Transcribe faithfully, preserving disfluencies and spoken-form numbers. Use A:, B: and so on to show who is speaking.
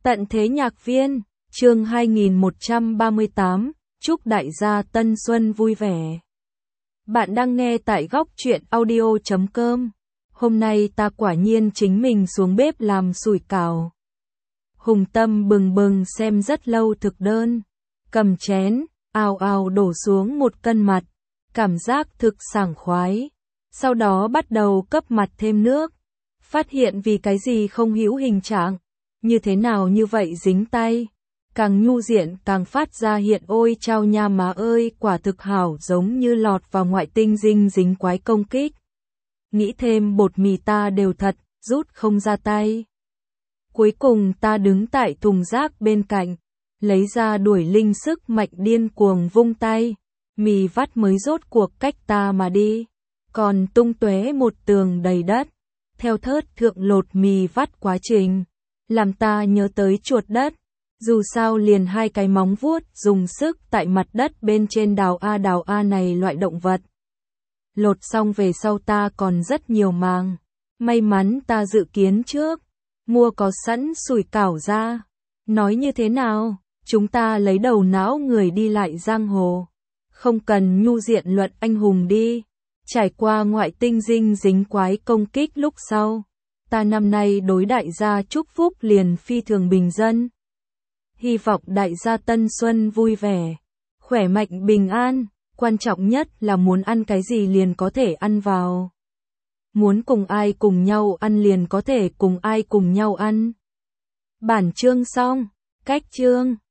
A: Tận thế nhạc viên, chương hai nghìn một trăm ba mươi tám, chúc đại gia tân xuân vui vẻ. Bạn đang nghe tại góc truyện audio chấm com. Hôm nay ta quả nhiên chính mình xuống bếp làm sủi cảo. Hùng tâm bừng bừng xem rất lâu thực đơn. Cầm chén, ào ào đổ xuống một cân mặt. Cảm giác thực sảng khoái. Sau đó bắt đầu cấp mặt thêm nước. Phát hiện vì cái gì không hữu hình trạng. Như thế nào như vậy dính tay. Càng nhu diện càng phát ra hiện ôi chao nha má ơi, quả thực hảo giống như lọt vào ngoại tinh dinh dính quái công kích. Nghĩ thêm bột mì ta đều thật, rút không ra tay. Cuối cùng ta đứng tại thùng rác bên cạnh, lấy ra đuổi linh sức mạnh điên cuồng vung tay. Mì vắt mới rốt cuộc cách ta mà đi, còn tung tóe một tường đầy đất. Theo thớt thượng lột mì vắt quá trình, làm ta nhớ tới chuột đất. Dù sao liền hai cái móng vuốt dùng sức tại mặt đất bên trên đào a đào a này loại động vật. Lột xong về sau ta còn rất nhiều màng. May mắn ta dự kiến trước, mua có sẵn sủi cảo ra. Nói như thế nào, chúng ta lấy đầu não người đi lại giang hồ. Không cần nhu diện luận anh hùng đi. Trải qua ngoại tinh dinh dính quái công kích lúc sau, ta năm nay đối đại gia chúc phúc liền phi thường bình dân. Hy vọng đại gia tân xuân vui vẻ, khỏe mạnh bình an, quan trọng nhất là muốn ăn cái gì liền có thể ăn vào. Muốn cùng ai cùng nhau ăn liền có thể cùng ai cùng nhau ăn. Bản chương xong, cách chương.